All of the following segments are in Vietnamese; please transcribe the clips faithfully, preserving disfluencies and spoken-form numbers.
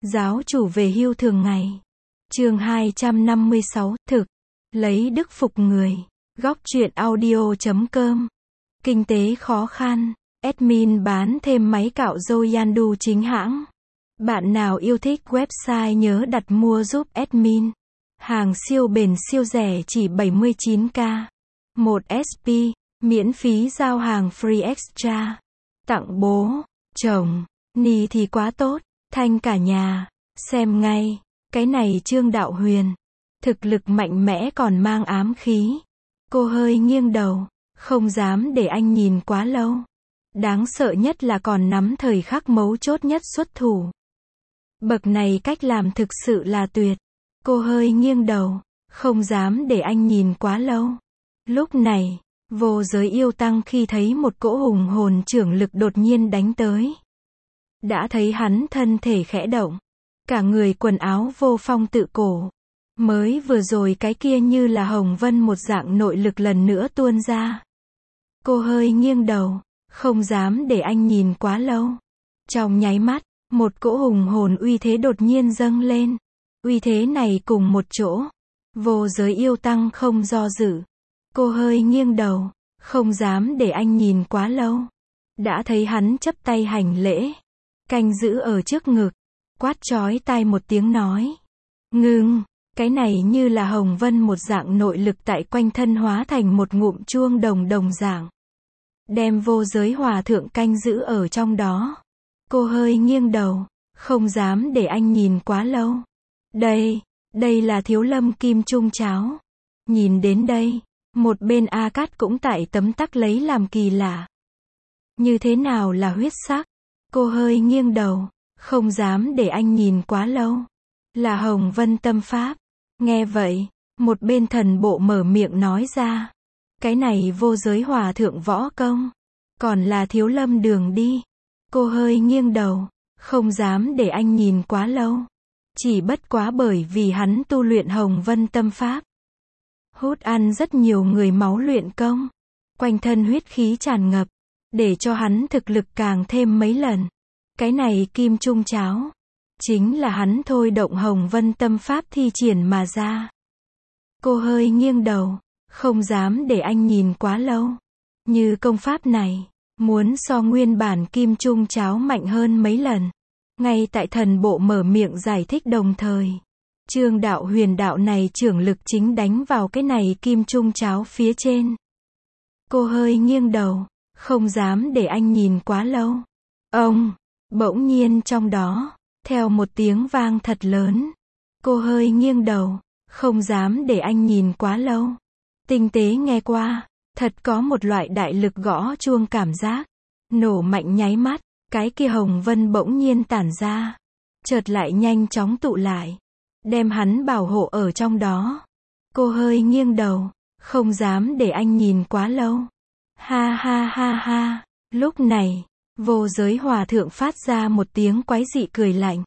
Giáo chủ về hưu thường ngày. Chương hai trăm năm mươi sáu, thực. Lấy đức phục người. Góc truyện audio chấm com. Kinh tế khó khăn. Admin bán thêm máy cạo râu Yandu chính hãng. Bạn nào yêu thích website nhớ đặt mua giúp admin. Hàng siêu bền siêu rẻ chỉ bảy mươi chín k. một ét pê, miễn phí giao hàng free extra. Tặng bố, chồng, ni thì quá tốt, thanh cả nhà. Xem ngay, cái này Trương Đạo Huyền. Thực lực mạnh mẽ còn mang ám khí. Cô hơi nghiêng đầu, không dám để anh nhìn quá lâu. Đáng sợ nhất là còn nắm thời khắc mấu chốt nhất xuất thủ. Bậc này cách làm thực sự là tuyệt. Cô hơi nghiêng đầu, không dám để anh nhìn quá lâu. Lúc này, vô giới yêu tăng khi thấy một cỗ hùng hồn trưởng lực đột nhiên đánh tới. Đã thấy hắn thân thể khẽ động. Cả người quần áo vô phong tự cổ. Mới vừa rồi cái kia như là hồng vân một dạng nội lực lần nữa tuôn ra. Cô hơi nghiêng đầu, không dám để anh nhìn quá lâu. Trong nháy mắt, một cỗ hùng hồn uy thế đột nhiên dâng lên. Uy thế này cùng một chỗ. Vô giới yêu tăng không do dự. Cô hơi nghiêng đầu, không dám để anh nhìn quá lâu. Đã thấy hắn chắp tay hành lễ. Canh giữ ở trước ngực. Quát chói tai một tiếng nói. Ngưng, cái này như là hồng vân một dạng nội lực tại quanh thân hóa thành một ngụm chuông đồng đồng dạng. Đem vô giới hòa thượng canh giữ ở trong đó. Cô hơi nghiêng đầu, không dám để anh nhìn quá lâu. Đây, đây là Thiếu Lâm Kim Trung Cháo. Nhìn đến đây, một bên A Cát cũng tại tấm tắc lấy làm kỳ lạ. Như thế nào là huyết sắc? Cô hơi nghiêng đầu, không dám để anh nhìn quá lâu. Là Hồng Vân Tâm Pháp. Nghe vậy, một bên thần bộ mở miệng nói ra. Cái này vô giới hòa thượng võ công. Còn là Thiếu Lâm đường đi. Cô hơi nghiêng đầu, không dám để anh nhìn quá lâu. Chỉ bất quá bởi vì hắn tu luyện Hồng Vân Tâm Pháp. Hút ăn rất nhiều người máu luyện công. Quanh thân huyết khí tràn ngập. Để cho hắn thực lực càng thêm mấy lần. Cái này Kim Trung Cháo. Chính là hắn thôi động Hồng Vân Tâm Pháp thi triển mà ra. Cô hơi nghiêng đầu, không dám để anh nhìn quá lâu. Như công pháp này, muốn so nguyên bản Kim Trung Cháo mạnh hơn mấy lần. Ngay tại thần bộ mở miệng giải thích đồng thời. Trương Đạo Huyền đạo này trưởng lực chính đánh vào cái này Kim Trung Cháo phía trên. Cô hơi nghiêng đầu, không dám để anh nhìn quá lâu. Ông, bỗng nhiên trong đó, theo một tiếng vang thật lớn. Cô hơi nghiêng đầu, không dám để anh nhìn quá lâu. Tinh tế nghe qua, thật có một loại đại lực gõ chuông cảm giác. Nổ mạnh nháy mắt, cái kia hồng vân bỗng nhiên tản ra. Chợt lại nhanh chóng tụ lại. Đem hắn bảo hộ ở trong đó. Cô hơi nghiêng đầu, không dám để anh nhìn quá lâu. Ha ha ha ha, lúc này, vô giới hòa thượng phát ra một tiếng quái dị cười lạnh.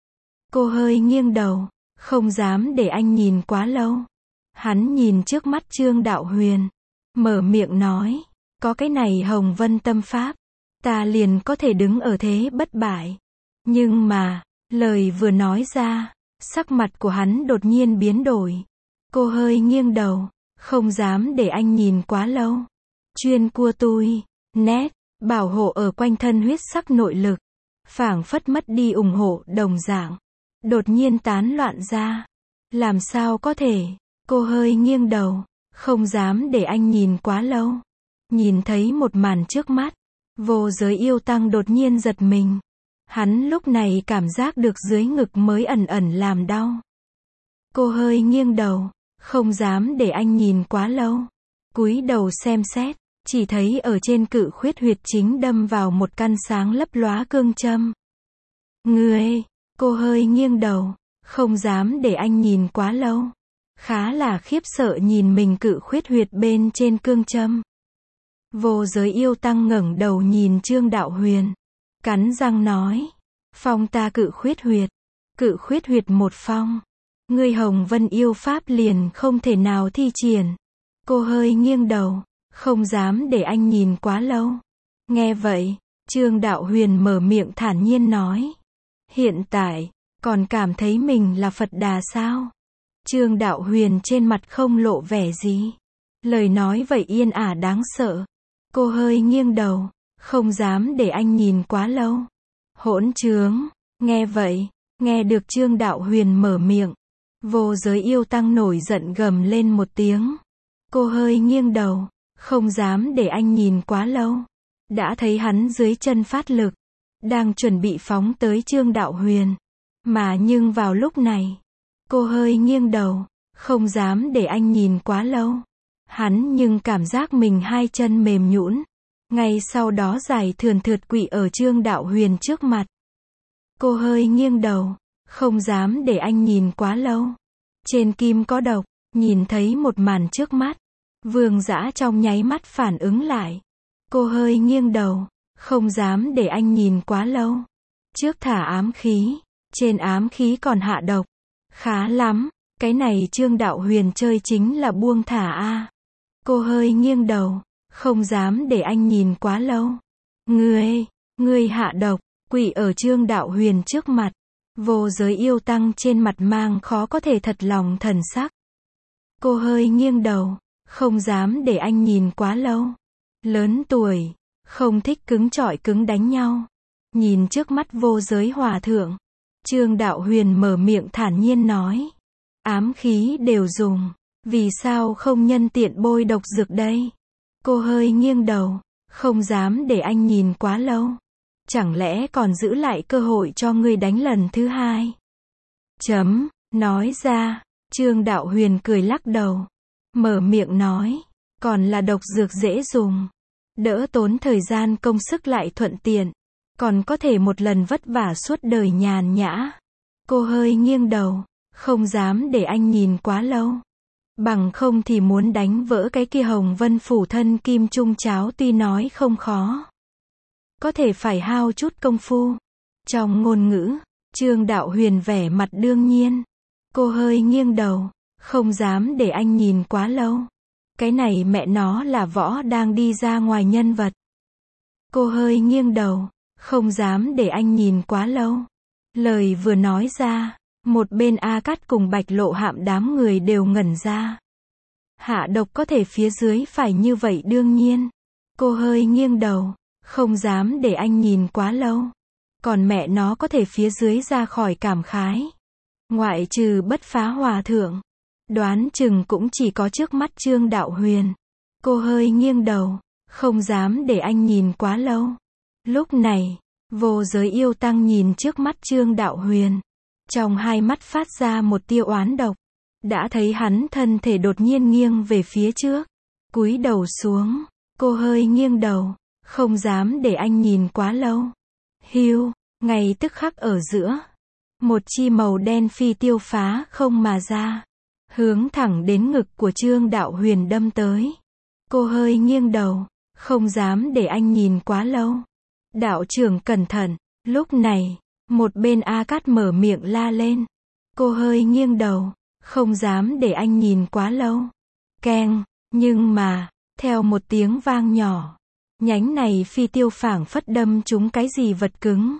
Cô hơi nghiêng đầu, không dám để anh nhìn quá lâu. Hắn nhìn trước mắt Trương Đạo Huyền, mở miệng nói, có cái này Hồng Vân Tâm Pháp, ta liền có thể đứng ở thế bất bại. Nhưng mà, lời vừa nói ra, sắc mặt của hắn đột nhiên biến đổi. Cô hơi nghiêng đầu, không dám để anh nhìn quá lâu. Chuyên cua tui, nét, bảo hộ ở quanh thân huyết sắc nội lực. Phảng phất mất đi ủng hộ đồng dạng. Đột nhiên tán loạn ra. Làm sao có thể? Cô hơi nghiêng đầu, không dám để anh nhìn quá lâu. Nhìn thấy một màn trước mắt. Vô giới yêu tăng đột nhiên giật mình. Hắn lúc này cảm giác được dưới ngực mới ẩn ẩn làm đau. Cô hơi nghiêng đầu, không dám để anh nhìn quá lâu. Cúi đầu xem xét, chỉ thấy ở trên cự khuyết huyệt chính đâm vào một căn sáng lấp lóa cương châm. Ngươi, cô hơi nghiêng đầu, không dám để anh nhìn quá lâu. Khá là khiếp sợ nhìn mình cự khuyết huyệt bên trên cương châm. Vô giới yêu tăng ngẩng đầu nhìn Trương Đạo Huyền. Cắn răng nói. Phong ta cự khuyết huyệt. Cự khuyết huyệt một phong. Ngươi Hồng Vân yêu pháp liền không thể nào thi triển. Cô hơi nghiêng đầu, không dám để anh nhìn quá lâu. Nghe vậy, Trương Đạo Huyền mở miệng thản nhiên nói. Hiện tại, Còn cảm thấy mình là Phật Đà sao? Trương Đạo Huyền trên mặt không lộ vẻ gì. Lời nói vậy yên ả đáng sợ. Cô hơi nghiêng đầu, không dám để anh nhìn quá lâu. Hỗn trướng, nghe vậy, nghe được Trương Đạo Huyền mở miệng. Vô giới yêu tăng nổi giận gầm lên một tiếng. Cô hơi nghiêng đầu, không dám để anh nhìn quá lâu. Đã thấy hắn dưới chân phát lực, đang chuẩn bị phóng tới Trương Đạo Huyền. Mà nhưng vào lúc này, cô hơi nghiêng đầu, không dám để anh nhìn quá lâu. Hắn nhưng cảm giác mình hai chân mềm nhũn, ngay sau đó dài thườn thượt quỵ ở Trương Đạo Huyền trước mặt. Cô hơi nghiêng đầu, không dám để anh nhìn quá lâu. Trên kim có độc, nhìn thấy một màn trước mắt. Vương Dã trong nháy mắt phản ứng lại. Cô hơi nghiêng đầu, không dám để anh nhìn quá lâu. Trước thả ám khí, trên ám khí còn hạ độc. Khá lắm, cái này Trương Đạo Huyền chơi chính là buông thả a. Cô hơi nghiêng đầu, không dám để anh nhìn quá lâu. Ngươi, ngươi hạ độc, quỵ ở Trương Đạo Huyền trước mặt. Vô giới yêu tăng trên mặt mang khó có thể thật lòng thần sắc. Cô hơi nghiêng đầu, không dám để anh nhìn quá lâu. Lớn tuổi, không thích cứng chọi cứng đánh nhau. Nhìn trước mắt vô giới hòa thượng, Trương Đạo Huyền mở miệng thản nhiên nói. Ám khí đều dùng, vì sao không nhân tiện bôi độc dược đây? Cô hơi nghiêng đầu, không dám để anh nhìn quá lâu. Chẳng lẽ còn giữ lại cơ hội cho ngươi đánh lần thứ hai? Chấm, nói ra, Trương Đạo Huyền cười lắc đầu. Mở miệng nói, còn là độc dược dễ dùng. Đỡ tốn thời gian công sức lại thuận tiện. Còn có thể một lần vất vả suốt đời nhàn nhã. Cô hơi nghiêng đầu, không dám để anh nhìn quá lâu. Bằng không thì muốn đánh vỡ cái kia Hồng Vân phủ thân kim trung cháo tuy nói không khó. Có thể phải hao chút công phu. Trong ngôn ngữ, Trương Đạo Huyền vẻ mặt đương nhiên. Cô hơi nghiêng đầu, không dám để anh nhìn quá lâu. Cái này mẹ nó là võ đang đi ra ngoài nhân vật. Cô hơi nghiêng đầu, không dám để anh nhìn quá lâu. Lời vừa nói ra, một bên A Cát cùng Bạch Lộ Hạm đám người đều ngẩn ra. Hạ độc có thể phía dưới phải như vậy đương nhiên. Cô hơi nghiêng đầu, không dám để anh nhìn quá lâu. Còn mẹ nó có thể phía dưới ra khỏi cảm khái. Ngoại trừ Bất Phá Hòa Thượng, đoán chừng cũng chỉ có trước mắt Trương Đạo Huyền. Cô hơi nghiêng đầu, không dám để anh nhìn quá lâu. Lúc này, vô giới yêu tăng nhìn trước mắt Trương Đạo Huyền. Trong hai mắt phát ra một tia oán độc. Đã thấy hắn thân thể đột nhiên nghiêng về phía trước. Cúi đầu xuống, cô hơi nghiêng đầu, không dám để anh nhìn quá lâu. Hiu, ngay tức khắc ở giữa. Một chi màu đen phi tiêu phá không mà ra. Hướng thẳng đến ngực của Trương Đạo Huyền đâm tới. Cô hơi nghiêng đầu, không dám để anh nhìn quá lâu. Đạo trưởng cẩn thận, lúc này, một bên A Cát mở miệng la lên. Cô hơi nghiêng đầu, không dám để anh nhìn quá lâu. Keng, nhưng mà, theo một tiếng vang nhỏ, nhánh này phi tiêu phảng phất đâm trúng cái gì vật cứng.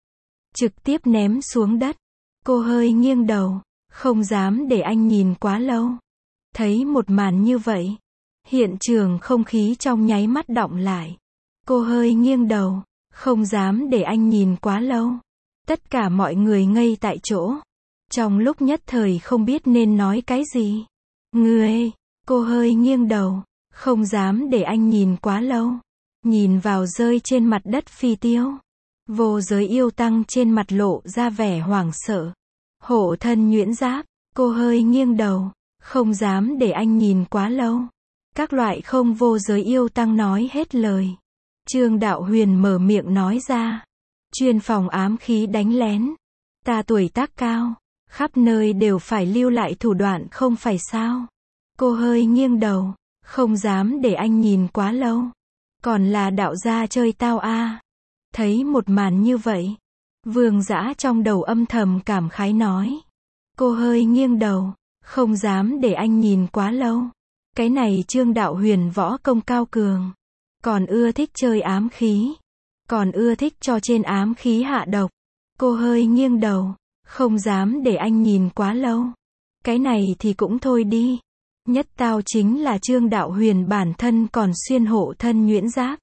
Trực tiếp ném xuống đất. Cô hơi nghiêng đầu, không dám để anh nhìn quá lâu. Thấy một màn như vậy, hiện trường không khí trong nháy mắt đọng lại. Cô hơi nghiêng đầu, không dám để anh nhìn quá lâu. Tất cả mọi người ngây tại chỗ. Trong lúc nhất thời không biết nên nói cái gì. Ngươi, cô hơi nghiêng đầu, không dám để anh nhìn quá lâu. Nhìn vào rơi trên mặt đất phi tiêu. Vô giới yêu tăng trên mặt lộ ra vẻ hoảng sợ. Hổ thân nhuyễn giáp, cô hơi nghiêng đầu, không dám để anh nhìn quá lâu. Các loại không vô giới yêu tăng nói hết lời. Trương Đạo Huyền mở miệng nói ra. Chuyên phòng ám khí đánh lén. Ta tuổi tác cao, khắp nơi đều phải lưu lại thủ đoạn không phải sao. Cô hơi nghiêng đầu, không dám để anh nhìn quá lâu. Còn là đạo gia chơi tao a. Thấy một màn như vậy, Vương Dã trong đầu âm thầm cảm khái nói. Cô hơi nghiêng đầu, không dám để anh nhìn quá lâu. Cái này Trương Đạo Huyền võ công cao cường. Còn ưa thích chơi ám khí. Còn ưa thích cho trên ám khí hạ độc. Cô hơi nghiêng đầu, không dám để anh nhìn quá lâu. Cái này thì cũng thôi đi. Nhất tao chính là Trương Đạo Huyền bản thân còn xuyên hộ thân nhuyễn giáp.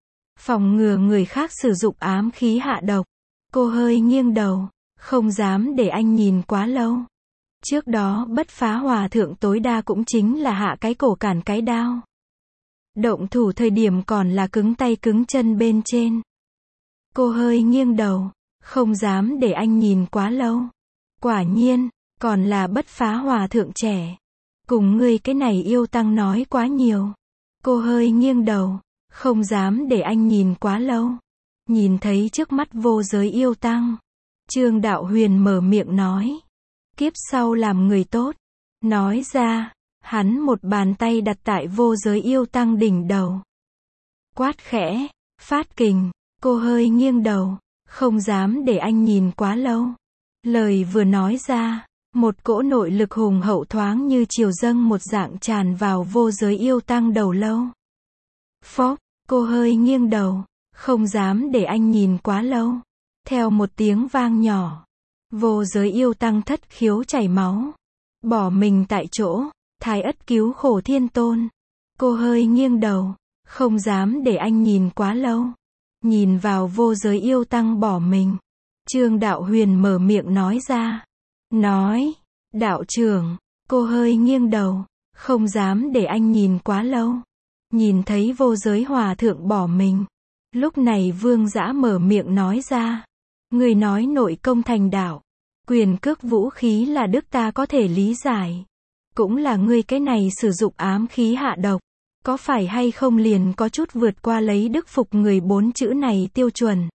Phòng ngừa người khác sử dụng ám khí hạ độc. Cô hơi nghiêng đầu, không dám để anh nhìn quá lâu. Trước đó Bất Phá Hòa Thượng tối đa cũng chính là hạ cái cổ cản cái đao. Động thủ thời điểm còn là cứng tay cứng chân bên trên. Cô hơi nghiêng đầu, không dám để anh nhìn quá lâu. Quả nhiên, còn là Bất Phá Hòa Thượng trẻ. Cùng ngươi cái này yêu tăng nói quá nhiều. Cô hơi nghiêng đầu, không dám để anh nhìn quá lâu. Nhìn thấy trước mắt vô giới yêu tăng, Trương Đạo Huyền mở miệng nói. Kiếp sau làm người tốt. Nói ra, hắn một bàn tay đặt tại vô giới yêu tăng đỉnh đầu. Quát khẽ, phát kình. Cô hơi nghiêng đầu, không dám để anh nhìn quá lâu. Lời vừa nói ra, một cỗ nội lực hùng hậu thoáng như triều dâng một dạng tràn vào vô giới yêu tăng đầu lâu. Phốc, cô hơi nghiêng đầu, không dám để anh nhìn quá lâu. Theo một tiếng vang nhỏ, vô giới yêu tăng thất khiếu chảy máu. Bỏ mình tại chỗ, Thái Ất cứu khổ thiên tôn. Cô hơi nghiêng đầu, không dám để anh nhìn quá lâu. Nhìn vào vô giới yêu tăng bỏ mình. Trương Đạo Huyền mở miệng nói ra. Nói, đạo trưởng, cô hơi nghiêng đầu, không dám để anh nhìn quá lâu. Nhìn thấy vô giới hòa thượng bỏ mình. Lúc này Vương Dã mở miệng nói ra. Người nói nội công thành đạo. Quyền cước vũ khí là đức ta có thể lý giải. Cũng là ngươi cái này sử dụng ám khí hạ độc. Có phải hay không liền có chút vượt qua lấy đức phục người bốn chữ này tiêu chuẩn.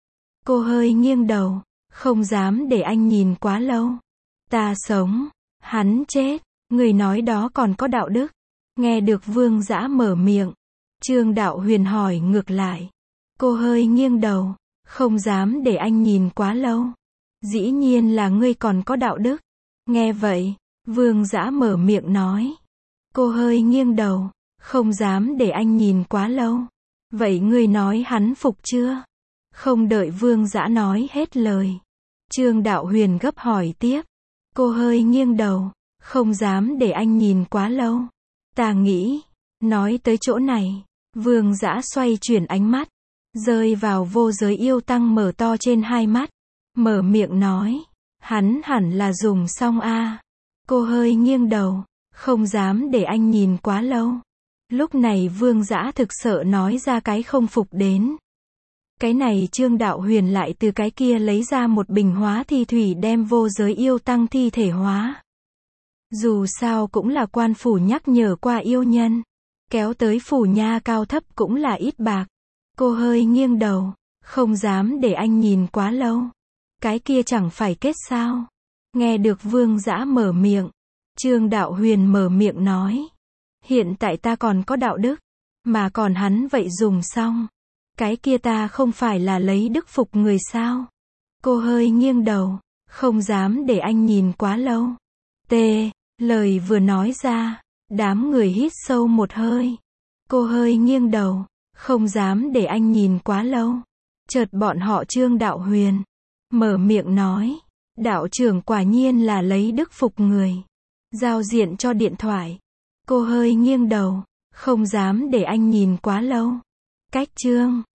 Cô hơi nghiêng đầu, không dám để anh nhìn quá lâu. Ta sống, hắn chết, người nói đó còn có đạo đức. Nghe được Vương Dã mở miệng, Trương Đạo Huyền hỏi ngược lại. Cô hơi nghiêng đầu, không dám để anh nhìn quá lâu. Dĩ nhiên là ngươi còn có đạo đức. Nghe vậy, Vương Dã mở miệng nói. Cô hơi nghiêng đầu, không dám để anh nhìn quá lâu. Vậy ngươi nói hắn phục chưa? Không đợi Vương Dã nói hết lời, Trương Đạo Huyền gấp hỏi tiếp. Cô hơi nghiêng đầu, không dám để anh nhìn quá lâu. Ta nghĩ, nói tới chỗ này, Vương Dã xoay chuyển ánh mắt, rơi vào vô giới yêu tăng mở to trên hai mắt, mở miệng nói, hắn hẳn là dùng xong a. Cô hơi nghiêng đầu, không dám để anh nhìn quá lâu. Lúc này Vương Dã thực sợ nói ra cái không phục đến. Cái này Trương Đạo Huyền lại từ cái kia lấy ra một bình hóa thi thủy đem vô giới yêu tăng thi thể hóa. Dù sao cũng là quan phủ nhắc nhở qua yêu nhân. Kéo tới phủ nha cao thấp cũng là ít bạc. Cô hơi nghiêng đầu, không dám để anh nhìn quá lâu. Cái kia chẳng phải kết sao. Nghe được Vương Dã mở miệng, Trương Đạo Huyền mở miệng nói. Hiện tại ta còn có đạo đức, mà còn hắn vậy dùng xong. Cái kia ta không phải là lấy đức phục người sao? Cô hơi nghiêng đầu, không dám để anh nhìn quá lâu. T. Lời vừa nói ra, đám người hít sâu một hơi. Cô hơi nghiêng đầu, không dám để anh nhìn quá lâu. Chợt bọn họ Trương Đạo Huyền mở miệng nói, đạo trưởng quả nhiên là lấy đức phục người. Giao diện cho điện thoại. Cô hơi nghiêng đầu, không dám để anh nhìn quá lâu. Cách chương